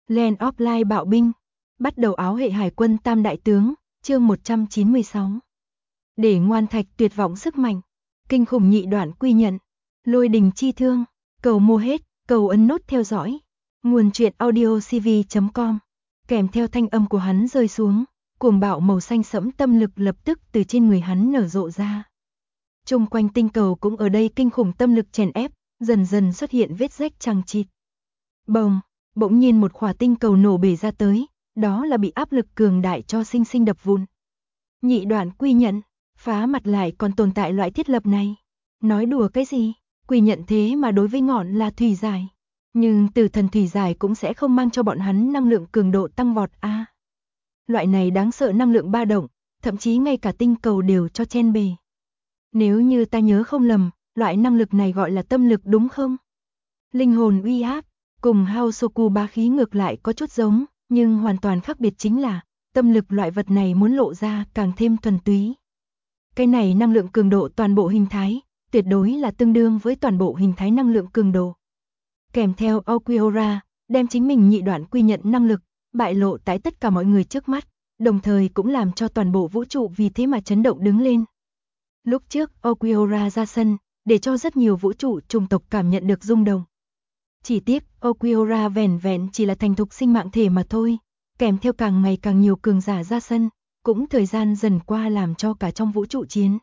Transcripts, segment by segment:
Land of Light bạo binh, bắt đầu áo hệ hải quân tam đại tướng, chương 196. Để ngoan thạch tuyệt vọng sức mạnh, kinh khủng nhị đoạn quy nhận, lôi đình chi thương, cầu mua hết, cầu ấn nút theo dõi. Nguồn truyện audiocv.com. Kèm theo thanh âm của hắn rơi xuống, cuồng bạo màu xanh sẫm tâm lực lập tức từ trên người hắn nở rộ ra. Chung quanh tinh cầu cũng ở đây kinh khủng tâm lực chèn ép, dần dần xuất hiện vết rách chằng chịt. Bồng, bỗng nhiên một khỏa tinh cầu nổ bể ra tới, đó là bị áp lực cường đại cho sinh sinh đập vụn. Nhị đoạn quy nhận, phá mặt lại còn tồn tại loại thiết lập này. Nói đùa cái gì, quy nhận thế mà đối với ngọn là thủy giải. Nhưng từ thần thủy giải cũng sẽ không mang cho bọn hắn năng lượng cường độ tăng vọt a. Loại này đáng sợ năng lượng ba động, thậm chí ngay cả tinh cầu đều cho chen bề. Nếu như ta nhớ không lầm, loại năng lực này gọi là tâm lực đúng không? Linh hồn uy áp, cùng Haosoku bá khí ngược lại có chút giống, nhưng hoàn toàn khác biệt chính là, tâm lực loại vật này muốn lộ ra càng thêm thuần túy. Cái này năng lượng cường độ toàn bộ hình thái, tuyệt đối là tương đương với toàn bộ hình thái năng lượng cường độ. Kèm theo Aokihara, đem chính mình nhị đoạn quy nhận năng lực, bại lộ tại tất cả mọi người trước mắt, đồng thời cũng làm cho toàn bộ vũ trụ vì thế mà chấn động đứng lên. Lúc trước Aokihara ra sân, để cho rất nhiều vũ trụ chủng tộc cảm nhận được rung động. Chỉ tiếc, Aokihara vẻn vẹn chỉ là thành thục sinh mạng thể mà thôi, kèm theo càng ngày càng nhiều cường giả ra sân, cũng thời gian dần qua làm cho cả trong vũ trụ chiến.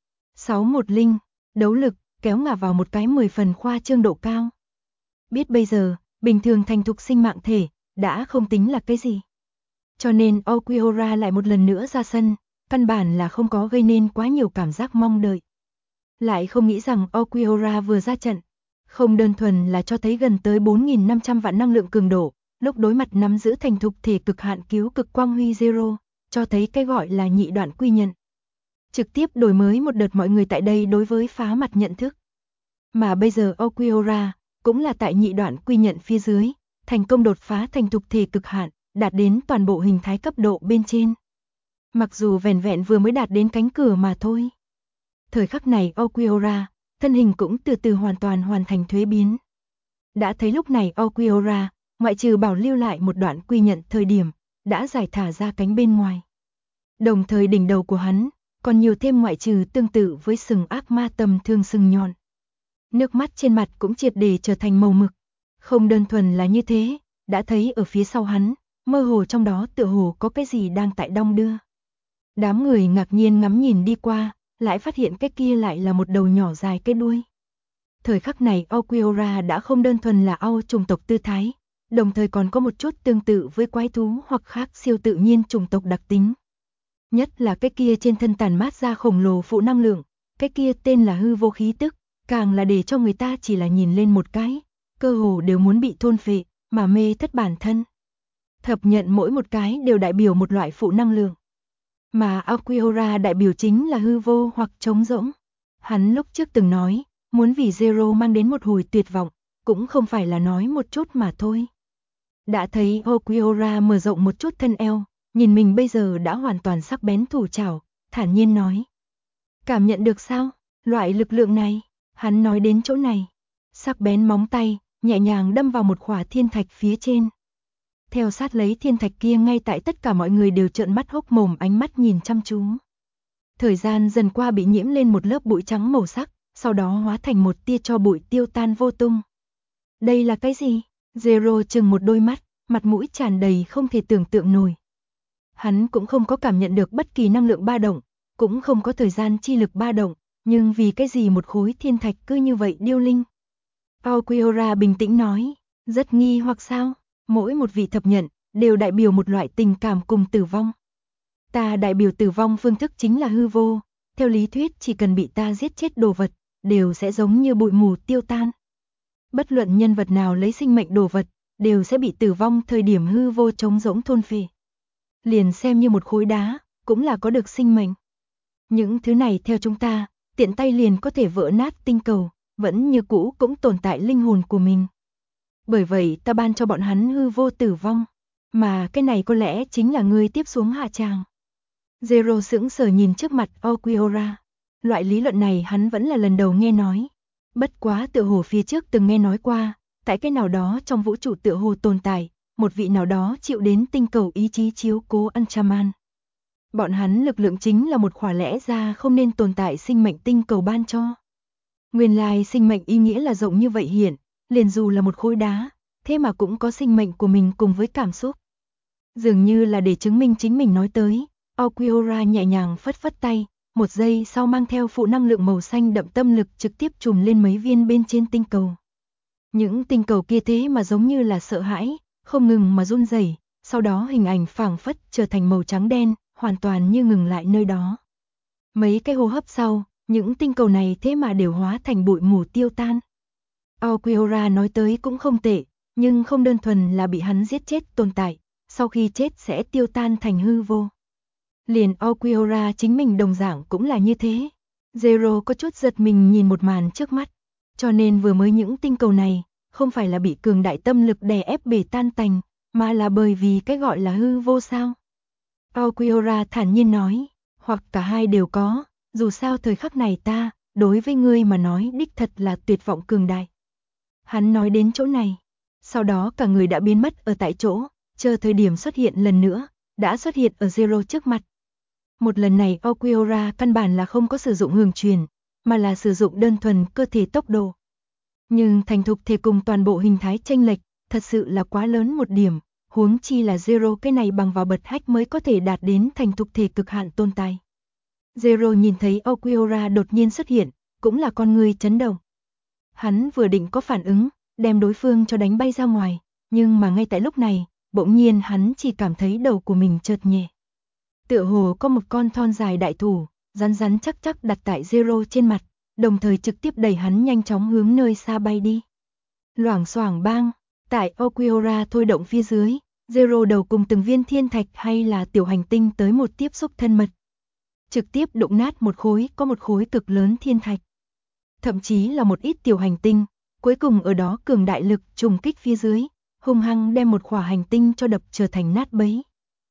610, đấu lực, kéo ngả vào một cái 10 phần khoa trương độ cao. Biết bây giờ, bình thường thành thục sinh mạng thể, đã không tính là cái gì. Cho nên Aokihara lại một lần nữa ra sân, căn bản là không có gây nên quá nhiều cảm giác mong đợi. Lại không nghĩ rằng Aokihara vừa ra trận, không đơn thuần là cho thấy gần tới 4.500 vạn năng lượng cường độ, lúc đối mặt nắm giữ thành thục thể cực hạn cứu cực quang huy Zero, cho thấy cái gọi là nhị đoạn quy nhận. Trực tiếp đổi mới một đợt mọi người tại đây đối với phá mặt nhận thức. Mà bây giờ Aokihara cũng là tại nhị đoạn quy nhận phía dưới, thành công đột phá thành thục thể cực hạn, đạt đến toàn bộ hình thái cấp độ bên trên. Mặc dù vẻn vẹn vừa mới đạt đến cánh cửa mà thôi. Thời khắc này Aokihara, thân hình cũng từ từ hoàn toàn hoàn thành thuế biến. Đã thấy lúc này Aokihara, ngoại trừ bảo lưu lại một đoạn quy nhận thời điểm, đã giải thả ra cánh bên ngoài. Đồng thời đỉnh đầu của hắn, còn nhiều thêm ngoại trừ tương tự với sừng ác ma tầm thường sừng nhọn. Nước mắt trên mặt cũng triệt để trở thành màu mực. Không đơn thuần là như thế, đã thấy ở phía sau hắn, mơ hồ trong đó tựa hồ có cái gì đang tại đong đưa. Đám người ngạc nhiên ngắm nhìn đi qua, lại phát hiện cái kia lại là một đầu nhỏ dài cái đuôi. Thời khắc này Aokihara đã không đơn thuần là Ao chủng tộc tư thái, đồng thời còn có một chút tương tự với quái thú hoặc khác siêu tự nhiên chủng tộc đặc tính. Nhất là cái kia trên thân tản mát ra khổng lồ phụ năng lượng, cái kia tên là hư vô khí tức, càng là để cho người ta chỉ là nhìn lên một cái, cơ hồ đều muốn bị thôn phệ, mà mê thất bản thân. Thập nhận mỗi một cái đều đại biểu một loại phụ năng lượng. Mà Aokihara đại biểu chính là hư vô hoặc trống rỗng. Hắn lúc trước từng nói, muốn vì Zero mang đến một hồi tuyệt vọng, cũng không phải là nói một chút mà thôi. Đã thấy Aokihara mở rộng một chút thân eo, nhìn mình bây giờ đã hoàn toàn sắc bén thủ trảo, thản nhiên nói. Cảm nhận được sao, loại lực lượng này, hắn nói đến chỗ này. Sắc bén móng tay, nhẹ nhàng đâm vào một khỏa thiên thạch phía trên. Theo sát lấy thiên thạch kia ngay tại tất cả mọi người đều trợn mắt hốc mồm ánh mắt nhìn chăm chú. Thời gian dần qua bị nhiễm lên một lớp bụi trắng màu sắc, sau đó hóa thành một tia tro bụi tiêu tan vô tung. Đây là cái gì? Zero chừng một đôi mắt, mặt mũi tràn đầy không thể tưởng tượng nổi. Hắn cũng không có cảm nhận được bất kỳ năng lượng ba động, cũng không có thời gian chi lực ba động, nhưng vì cái gì một khối thiên thạch cứ như vậy điêu linh? Aokihara bình tĩnh nói, rất nghi hoặc sao? Mỗi một vị thập nhận đều đại biểu một loại tình cảm cùng tử vong. Ta đại biểu tử vong phương thức chính là hư vô, theo lý thuyết chỉ cần bị ta giết chết đồ vật, đều sẽ giống như bụi mù tiêu tan. Bất luận nhân vật nào lấy sinh mệnh đồ vật, đều sẽ bị tử vong thời điểm hư vô trống rỗng thôn phệ. Liền xem như một khối đá, cũng là có được sinh mệnh. Những thứ này theo chúng ta, tiện tay liền có thể vỡ nát tinh cầu, vẫn như cũ cũng tồn tại linh hồn của mình. Bởi vậy ta ban cho bọn hắn hư vô tử vong, mà cái này có lẽ chính là người tiếp xuống hạ tràng. Zero sững sờ nhìn trước mặt Aokihara. Loại lý luận này hắn vẫn là lần đầu nghe nói. Bất quá tựa hồ phía trước từng nghe nói qua, tại cái nào đó trong vũ trụ tựa hồ tồn tại, một vị nào đó chịu đến tinh cầu ý chí chiếu cố Anchaman. Bọn hắn lực lượng chính là một khỏa lẽ ra không nên tồn tại sinh mệnh tinh cầu ban cho. Nguyên lai sinh mệnh ý nghĩa là rộng như vậy hiện, liền dù là một khối đá, thế mà cũng có sinh mệnh của mình cùng với cảm xúc. Dường như là để chứng minh chính mình nói tới, Aokiora nhẹ nhàng phất phất tay, một giây sau mang theo phụ năng lượng màu xanh đậm tâm lực trực tiếp trùm lên mấy viên bên trên tinh cầu. Những tinh cầu kia thế mà giống như là sợ hãi, không ngừng mà run rẩy, sau đó hình ảnh phảng phất trở thành màu trắng đen, hoàn toàn như ngừng lại nơi đó. Mấy cái hô hấp sau, những tinh cầu này thế mà đều hóa thành bụi mù tiêu tan. Aokiora nói tới cũng không tệ, nhưng không đơn thuần là bị hắn giết chết tồn tại, sau khi chết sẽ tiêu tan thành hư vô. Liền Aokiora chính mình đồng dạng cũng là như thế. Zero có chút giật mình nhìn một màn trước mắt, cho nên vừa mới những tinh cầu này, không phải là bị cường đại tâm lực đè ép bể tan tành, mà là bởi vì cái gọi là hư vô sao. Aokiora thản nhiên nói, hoặc cả hai đều có, dù sao thời khắc này ta, đối với ngươi mà nói đích thật là tuyệt vọng cường đại. Hắn nói đến chỗ này, sau đó cả người đã biến mất ở tại chỗ, chờ thời điểm xuất hiện lần nữa, đã xuất hiện ở Zero trước mặt. Một lần này Aokiora căn bản là không có sử dụng hường truyền, mà là sử dụng đơn thuần cơ thể tốc độ. Nhưng thành thục thể cùng toàn bộ hình thái chênh lệch, thật sự là quá lớn một điểm, huống chi là Zero cái này bằng vào bật hách mới có thể đạt đến thành thục thể cực hạn tồn tại. Zero nhìn thấy Aokiora đột nhiên xuất hiện, cũng là con người chấn động. Hắn vừa định có phản ứng, đem đối phương cho đánh bay ra ngoài, nhưng mà ngay tại lúc này, bỗng nhiên hắn chỉ cảm thấy đầu của mình chợt nhẹ. Tựa hồ có một con thon dài đại thủ, rắn rắn chắc chắc đặt tại Zero trên mặt, đồng thời trực tiếp đẩy hắn nhanh chóng hướng nơi xa bay đi. Loảng xoảng bang, tại Aokiora thôi động phía dưới, Zero đầu cùng từng viên thiên thạch hay là tiểu hành tinh tới một tiếp xúc thân mật. Trực tiếp đụng nát một khối, có một khối cực lớn thiên thạch. Thậm chí là một ít tiểu hành tinh, cuối cùng ở đó cường đại lực trùng kích phía dưới, hung hăng đem một khỏa hành tinh cho đập trở thành nát bấy.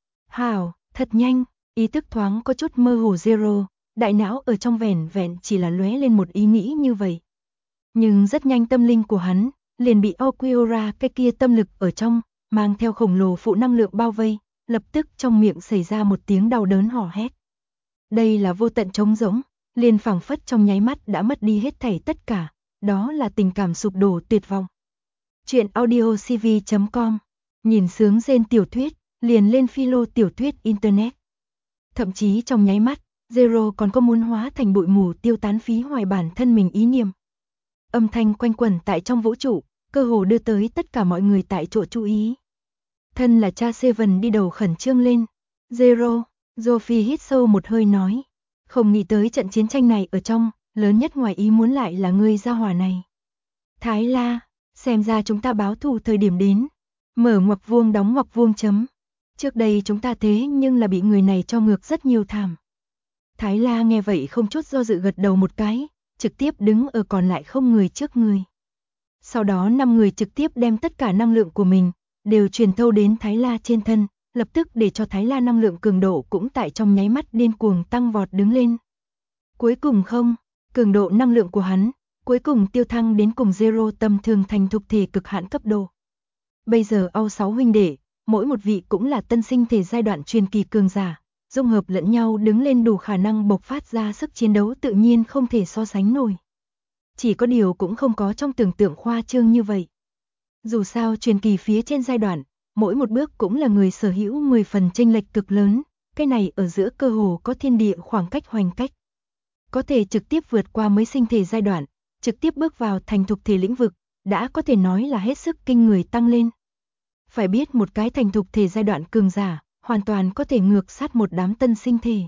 Hào, thật nhanh, ý thức thoáng có chút mơ hồ Zero, đại não ở trong vẻn vẹn chỉ là lóe lên một ý nghĩ như vậy. Nhưng rất nhanh tâm linh của hắn, liền bị Aokiora cái kia tâm lực ở trong, mang theo khổng lồ phụ năng lượng bao vây, lập tức trong miệng xảy ra một tiếng đau đớn hò hét. Đây là vô tận trống rỗng, liền phảng phất trong nháy mắt đã mất đi hết thảy tất cả, đó là tình cảm sụp đổ tuyệt vọng. Chuyện audiocv.com, nhìn sướng rên tiểu thuyết, liền lên philo tiểu thuyết internet. Thậm chí trong nháy mắt, Zero còn có muốn hóa thành bụi mù tiêu tán phí hoài bản thân mình ý niệm. Âm thanh quanh quẩn tại trong vũ trụ, cơ hồ đưa tới tất cả mọi người tại chỗ chú ý. Thân là cha Seven đi đầu khẩn trương lên. Zero, Sophie hít sâu một hơi nói. Không nghĩ tới trận chiến tranh này ở trong, lớn nhất ngoài ý muốn lại là ngươi gia hỏa này. Thái La, xem ra chúng ta báo thù thời điểm đến. Mở ngoặc vuông đóng ngoặc vuông chấm. Trước đây chúng ta thế nhưng là bị người này cho ngược rất nhiều thảm. Thái La nghe vậy không chút do dự gật đầu một cái, trực tiếp đứng ở còn lại không người trước người. Sau đó 5 người trực tiếp đem tất cả năng lượng của mình, đều truyền thâu đến Thái La trên thân, lập tức để cho Thái La năng lượng cường độ cũng tại trong nháy mắt điên cuồng tăng vọt đứng lên. Cuối cùng không, cường độ năng lượng của hắn, cuối cùng tiêu thăng đến cùng Zero tầm thường thành thục thể cực hạn cấp độ. Bây giờ Ao6 huynh đệ, mỗi một vị cũng là tân sinh thể giai đoạn truyền kỳ cường giả, dung hợp lẫn nhau đứng lên đủ khả năng bộc phát ra sức chiến đấu tự nhiên không thể so sánh nổi. Chỉ có điều cũng không có trong tưởng tượng khoa trương như vậy. Dù sao truyền kỳ phía trên giai đoạn, mỗi một bước cũng là người sở hữu 10 phần chênh lệch cực lớn, cái này ở giữa cơ hồ có thiên địa khoảng cách hoành cách. Có thể trực tiếp vượt qua mới sinh thể giai đoạn, trực tiếp bước vào thành thục thể lĩnh vực, đã có thể nói là hết sức kinh người tăng lên. Phải biết một cái thành thục thể giai đoạn cường giả, hoàn toàn có thể ngược sát một đám tân sinh thể.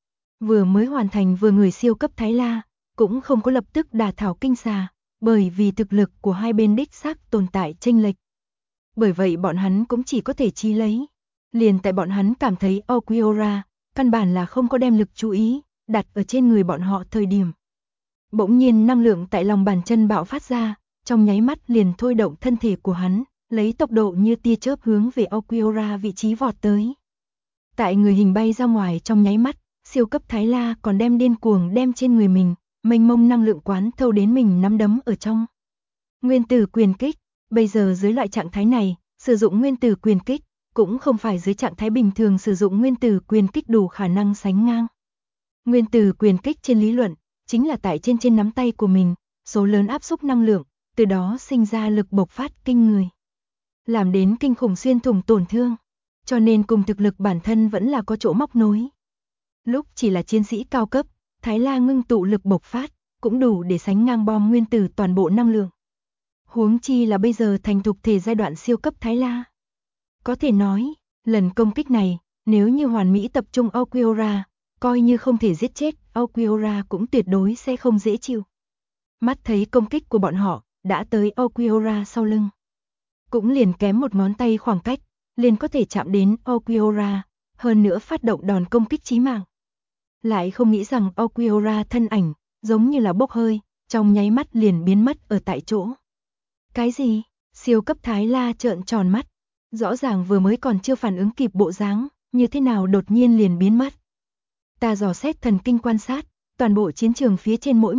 Vừa mới hoàn thành vừa người siêu cấp Thái La, cũng không có lập tức đả thảo kinh xà, bởi vì thực lực của hai bên đích xác tồn tại chênh lệch. Bởi vậy bọn hắn cũng chỉ có thể chi lấy. Liền tại bọn hắn cảm thấy Aokiora, căn bản là không có đem lực chú ý, đặt ở trên người bọn họ thời điểm. Bỗng nhiên năng lượng tại lòng bàn chân bạo phát ra, trong nháy mắt liền thôi động thân thể của hắn, lấy tốc độ như tia chớp hướng về Aokiora vị trí vọt tới. Tại người hình bay ra ngoài trong nháy mắt, siêu cấp Thái La còn đem điên cuồng đem trên người mình, mênh mông năng lượng quán thâu đến mình nắm đấm ở trong. Nguyên tử quyền kích, bây giờ dưới loại trạng thái này, Sử dụng nguyên tử quyền kích, cũng không phải dưới trạng thái bình thường sử dụng nguyên tử quyền kích đủ khả năng sánh ngang. Nguyên tử quyền kích trên lý luận, chính là tại trên nắm tay của mình, số lớn áp xúc năng lượng, từ đó sinh ra lực bộc phát kinh người. Làm đến kinh khủng xuyên thủng tổn thương, cho nên cùng thực lực bản thân vẫn là có chỗ móc nối. Lúc chỉ là chiến sĩ cao cấp, Thái La ngưng tụ lực bộc phát, cũng đủ để sánh ngang bom nguyên tử toàn bộ năng lượng. Huống chi là bây giờ thành thục thể giai đoạn siêu cấp Thái La. Có thể nói, lần công kích này, nếu như hoàn mỹ tập trung Aokiora, coi như không thể giết chết, Aokiora cũng tuyệt đối sẽ không dễ chịu. Mắt thấy công kích của bọn họ, đã tới Aokiora sau lưng. Cũng liền kém một ngón tay khoảng cách, liền có thể chạm đến Aokiora, hơn nữa phát động đòn công kích chí mạng. Lại không nghĩ rằng Aokiora thân ảnh, giống như là bốc hơi, trong nháy mắt liền biến mất ở tại chỗ. Cái gì? Siêu cấp Thái La trợn tròn mắt. Rõ ràng vừa mới còn chưa phản ứng kịp bộ dáng, như thế nào đột nhiên liền biến mất. Ta dò xét thần kinh quan sát, toàn bộ chiến trường phía trên mỗi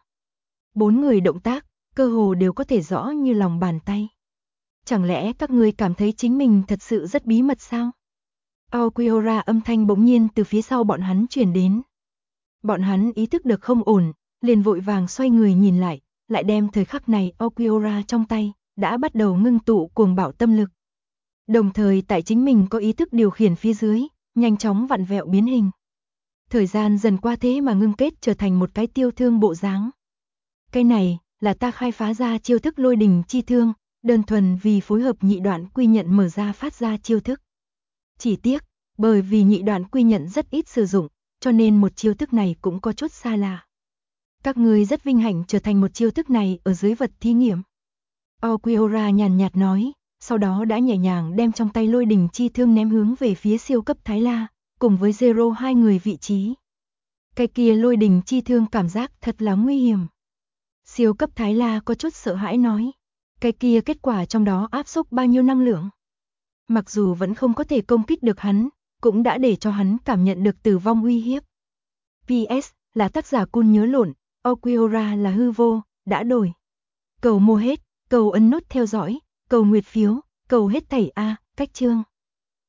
4 người động tác, cơ hồ đều có thể rõ như lòng bàn tay. Chẳng lẽ các ngươi cảm thấy chính mình thật sự rất bí mật sao? Aokiora âm thanh bỗng nhiên từ phía sau bọn hắn truyền đến. Bọn hắn ý thức được không ổn, liền vội vàng xoay người nhìn lại đem thời khắc này Aokiora trong tay, đã bắt đầu ngưng tụ cuồng bạo tâm lực. Đồng thời tại chính mình có ý thức điều khiển phía dưới, nhanh chóng vặn vẹo biến hình. Thời gian dần qua thế mà ngưng kết trở thành một cái tiêu thương bộ dáng. Cái này, là ta khai phá ra chiêu thức lôi đình chi thương, đơn thuần vì phối hợp nhị đoạn quy nhận mở ra phát ra chiêu thức. Chỉ tiếc, bởi vì nhị đoạn quy nhận rất ít sử dụng, cho nên một chiêu thức này cũng có chút xa lạ. Các ngươi rất vinh hạnh trở thành một chiêu thức này ở dưới vật thí nghiệm. Aokiora nhàn nhạt nói, sau đó đã nhẹ nhàng đem trong tay lôi đình chi thương ném hướng về phía siêu cấp Thái La, cùng với Zero hai người vị trí. Cái kia lôi đình chi thương cảm giác thật là nguy hiểm. Siêu cấp Thái La có chút sợ hãi nói, cái kia kết quả trong đó áp xúc bao nhiêu năng lượng. Mặc dù vẫn không có thể công kích được hắn, cũng đã để cho hắn cảm nhận được tử vong uy hiếp. PS, là tác giả Kun nhớ lộn, Aokiora là hư vô, đã đổi. Cầu mua hết, cầu ấn nút theo dõi, cầu nguyệt phiếu, cầu hết thảy A, cách chương.